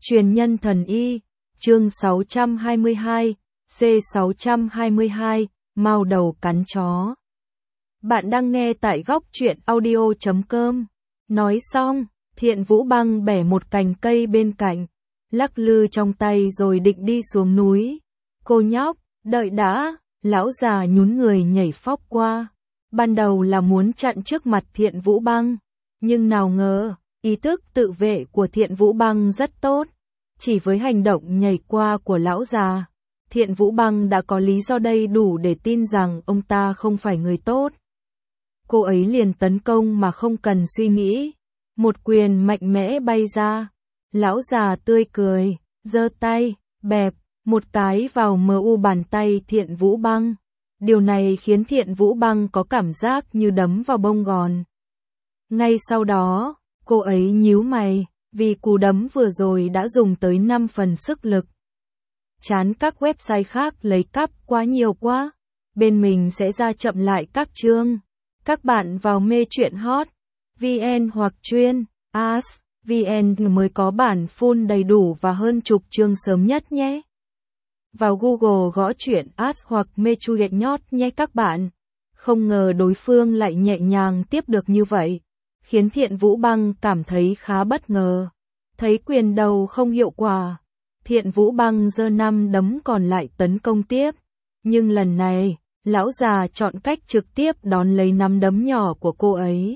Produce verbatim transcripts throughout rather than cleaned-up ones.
Truyền nhân thần y, chương sáu trăm hai mươi hai, C sáu trăm hai mươi hai, mao đầu cắn chó. Bạn đang nghe tại góc truyện audio chấm com. Nói xong, Thiện Vũ Băng bẻ một cành cây bên cạnh, lắc lư trong tay rồi định đi xuống núi. Cô nhóc, đợi đã, lão già nhún người nhảy phóc qua. Ban đầu là muốn chặn trước mặt Thiện Vũ Băng, nhưng nào ngờ, ý thức tự vệ của Thiện Vũ Băng rất tốt. Chỉ với hành động nhảy qua của lão già, Thiện Vũ Băng đã có lý do đầy đủ để tin rằng ông ta không phải người tốt. Cô ấy liền tấn công mà không cần suy nghĩ. Một quyền mạnh mẽ bay ra. Lão già tươi cười, giơ tay, bẹp, một cái vào mờ u bàn tay Thiện Vũ Băng. Điều này khiến Thiện Vũ Băng có cảm giác như đấm vào bông gòn. Ngay sau đó, cô ấy nhíu mày, vì cú đấm vừa rồi đã dùng tới năm phần sức lực. Chán các website khác lấy cắp quá nhiều quá. Bên mình sẽ ra chậm lại các chương. Các bạn vào mê truyện hot vê en hoặc chuyên as vê en mới có bản full đầy đủ và hơn chục chương sớm nhất nhé. Vào Google gõ truyện as hoặc mê truyện nhót nhé các bạn. Không ngờ đối phương lại nhẹ nhàng tiếp được như vậy, khiến Thiện Vũ Băng cảm thấy khá bất ngờ. Thấy quyền đầu không hiệu quả, Thiện Vũ Băng giơ năm đấm còn lại tấn công tiếp. Nhưng lần này, lão già chọn cách trực tiếp đón lấy năm đấm nhỏ của cô ấy.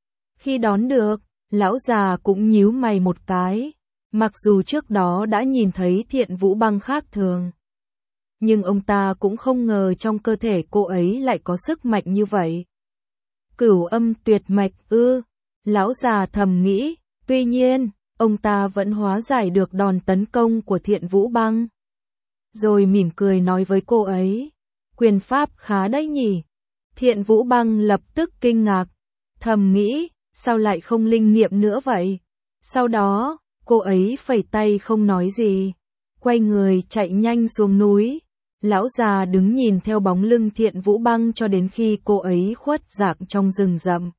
Khi đón được, lão già cũng nhíu mày một cái. Mặc dù trước đó đã nhìn thấy Thiện Vũ Băng khác thường, nhưng ông ta cũng không ngờ trong cơ thể cô ấy lại có sức mạnh như vậy. Cửu âm tuyệt mạch ư, lão già thầm nghĩ. Tuy nhiên, ông ta vẫn hóa giải được đòn tấn công của Thiện Vũ Băng. Rồi mỉm cười nói với cô ấy, quyền pháp khá đấy nhỉ. Thiện Vũ Băng lập tức kinh ngạc, thầm nghĩ, sao lại không linh nghiệm nữa vậy? Sau đó, cô ấy phẩy tay không nói gì, quay người chạy nhanh xuống núi. Lão già đứng nhìn theo bóng lưng Thiện Vũ Băng cho đến khi cô ấy khuất dạng trong rừng rậm.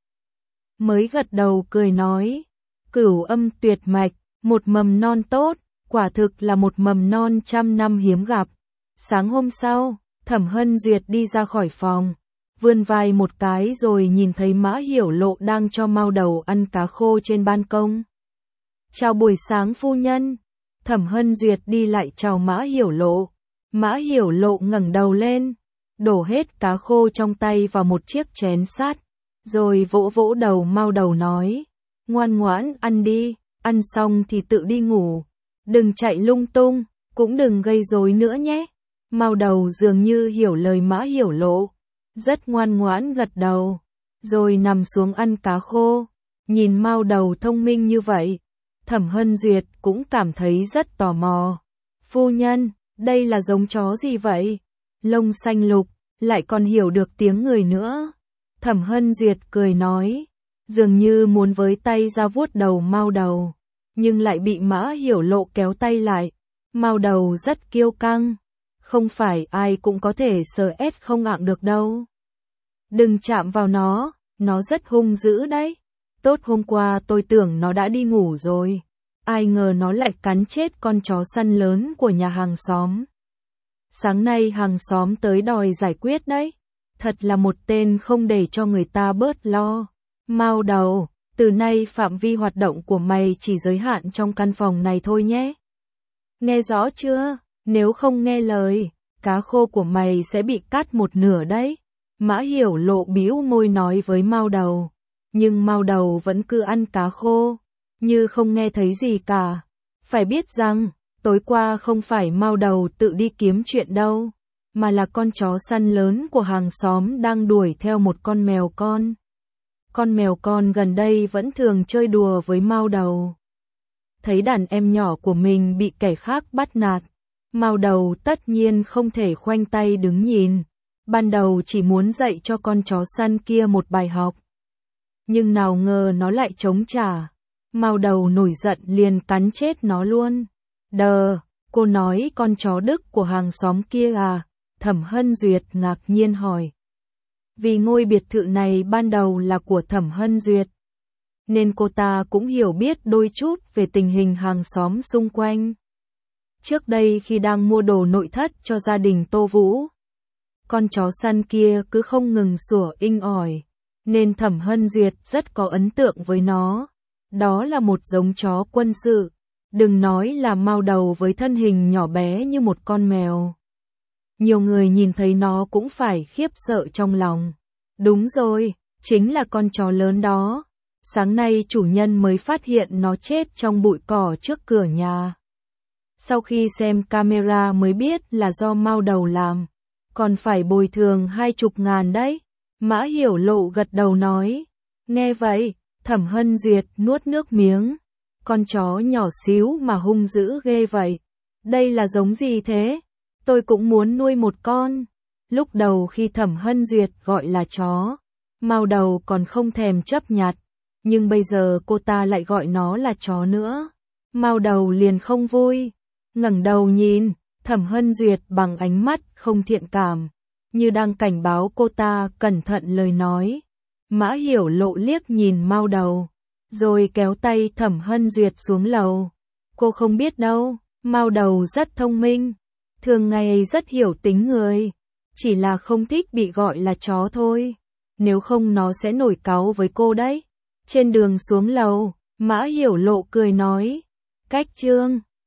Mới gật đầu cười nói, cửu âm tuyệt mạch, một mầm non tốt, quả thực là một mầm non trăm năm hiếm gặp. Sáng hôm sau, Thẩm Hân Duyệt đi ra khỏi phòng, vươn vai một cái rồi nhìn thấy Mã Hiểu Lộ đang cho Mao Đầu ăn cá khô trên ban công. Chào buổi sáng phu nhân. Thẩm Hân Duyệt đi lại chào Mã Hiểu Lộ. Mã Hiểu Lộ ngẩng đầu lên, đổ hết cá khô trong tay vào một chiếc chén sắt, rồi vỗ vỗ đầu Mao Đầu nói, ngoan ngoãn ăn đi, ăn xong thì tự đi ngủ, đừng chạy lung tung, cũng đừng gây rối nữa nhé. Mao Đầu dường như hiểu lời Mã Hiểu Lộ, rất ngoan ngoãn gật đầu, rồi nằm xuống ăn cá khô. Nhìn Mao Đầu thông minh như vậy, Thẩm Hân Duyệt cũng cảm thấy rất tò mò. Phu nhân, đây là giống chó gì vậy? Lông xanh lục, lại còn hiểu được tiếng người nữa. Thẩm Hân Duyệt cười nói, dường như muốn với tay ra vuốt đầu Mao Đầu, nhưng lại bị Mã Hiểu Lộ kéo tay lại. Mao Đầu rất kiêu căng, không phải ai cũng có thể sờ ét không ạng được đâu. Đừng chạm vào nó, nó rất hung dữ đấy. Tốt hôm qua tôi tưởng nó đã đi ngủ rồi, ai ngờ nó lại cắn chết con chó săn lớn của nhà hàng xóm. Sáng nay hàng xóm tới đòi giải quyết đấy. Thật là một tên không để cho người ta bớt lo. Mao Đầu, từ nay phạm vi hoạt động của mày chỉ giới hạn trong căn phòng này thôi nhé. Nghe rõ chưa? Nếu không nghe lời, cá khô của mày sẽ bị cắt một nửa đấy. Mã Hiểu Lộ bĩu môi nói với Mao Đầu. Nhưng Mao Đầu vẫn cứ ăn cá khô, như không nghe thấy gì cả. Phải biết rằng, tối qua không phải Mao Đầu tự đi kiếm chuyện đâu, mà là con chó săn lớn của hàng xóm đang đuổi theo một con mèo con. Con mèo con gần đây vẫn thường chơi đùa với Mao Đầu. Thấy đàn em nhỏ của mình bị kẻ khác bắt nạt, Mao Đầu tất nhiên không thể khoanh tay đứng nhìn. Ban đầu chỉ muốn dạy cho con chó săn kia một bài học, nhưng nào ngờ nó lại chống trả. Mao Đầu nổi giận liền cắn chết nó luôn. Đờ, cô nói con chó Đức của hàng xóm kia à? Thẩm Hân Duyệt ngạc nhiên hỏi. Vì ngôi biệt thự này ban đầu là của Thẩm Hân Duyệt, nên cô ta cũng hiểu biết đôi chút về tình hình hàng xóm xung quanh. Trước đây khi đang mua đồ nội thất cho gia đình Tô Vũ, con chó săn kia cứ không ngừng sủa inh ỏi, nên Thẩm Hân Duyệt rất có ấn tượng với nó. Đó là một giống chó quân sự, đừng nói là mao đầu với thân hình nhỏ bé như một con mèo. Nhiều người nhìn thấy nó cũng phải khiếp sợ trong lòng. Đúng rồi, chính là con chó lớn đó. Sáng nay chủ nhân mới phát hiện nó chết trong bụi cỏ trước cửa nhà. Sau khi xem camera mới biết là do mao đầu làm, còn phải bồi thường hai chục ngàn đấy. Mã Hiểu Lộ gật đầu nói. Nghe vậy, Thẩm Hân Duyệt nuốt nước miếng. Con chó nhỏ xíu mà hung dữ ghê vậy. Đây là giống gì thế? Tôi cũng muốn nuôi một con. Lúc đầu khi Thẩm Hân Duyệt gọi là chó, mao đầu còn không thèm chấp nhặt. Nhưng bây giờ cô ta lại gọi nó là chó nữa. Mao đầu liền không vui. Ngẩng đầu nhìn Thẩm Hân Duyệt bằng ánh mắt không thiện cảm, như đang cảnh báo cô ta cẩn thận lời nói. Mã Hiểu Lộ liếc nhìn mao đầu, rồi kéo tay Thẩm Hân Duyệt xuống lầu. Cô không biết đâu, mao đầu rất thông minh, thường ngày rất hiểu tính người, chỉ là không thích bị gọi là chó thôi. Nếu không nó sẽ nổi cáu với cô đấy. Trên đường xuống lầu, Mã Hiểu Lộ cười nói. Cách Trương